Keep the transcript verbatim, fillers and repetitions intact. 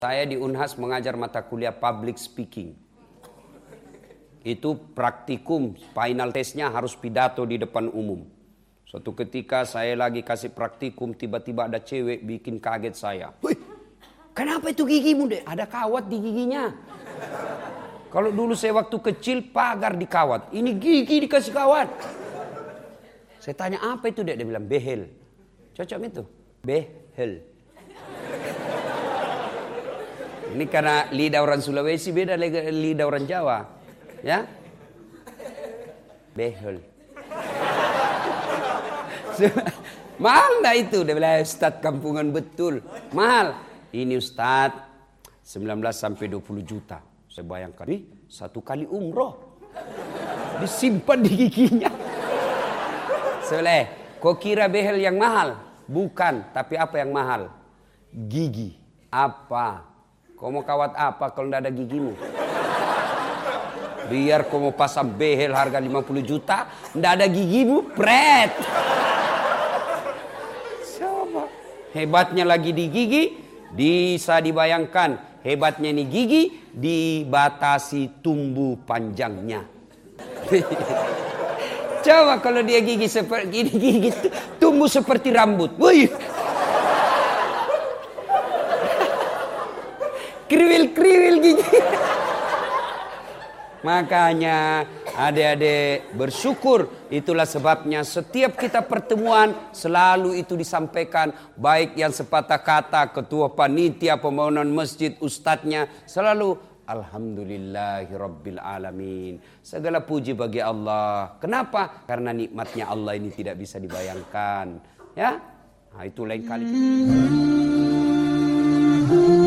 Saya di Unhas mengajar mata kuliah public speaking. Itu praktikum, final testnya harus pidato di depan umum. Suatu ketika saya lagi kasih praktikum, tiba-tiba ada cewek bikin kaget saya. Wih, kenapa itu gigimu dek? Ada kawat di giginya. Kalau dulu saya waktu kecil pagar dikawat, ini gigi dikasih kawat. Saya tanya apa itu dek? Dia bilang behel. Cocok itu? Behel. Ini karena lidah orang Sulawesi beda lidah orang Jawa. Ya? Behel. Mahal enggak itu? Dia bilang Ustadz kampungan betul. Mahal. Ini Ustadz sembilan belas sampai dua puluh juta. Saya bayangkan, nih satu kali umroh. Disimpan di giginya. Soleh, kau kira behel yang mahal? Bukan, tapi apa yang mahal? Gigi. Apa? Kau mau kawat apa kalau tidak ada gigimu? Biar kau mau pasang behel harga lima puluh juta, tidak ada gigimu, pret. Coba. Hebatnya lagi di gigi, bisa dibayangkan. Hebatnya ini gigi, dibatasi tumbuh panjangnya. Coba kalau dia gigi seperti ini, gigi tumbuh seperti rambut. Wih. Kriwil-kriwil gigi. Makanya adik-adik bersyukur. Itulah sebabnya setiap kita pertemuan selalu itu disampaikan. Baik yang sepatah kata, ketua panitia, pembangunan masjid, ustadznya. Selalu alhamdulillahirabbil alamin. Segala puji bagi Allah. Kenapa? Karena nikmatnya Allah ini tidak bisa dibayangkan. Ya, nah, itu lain kali.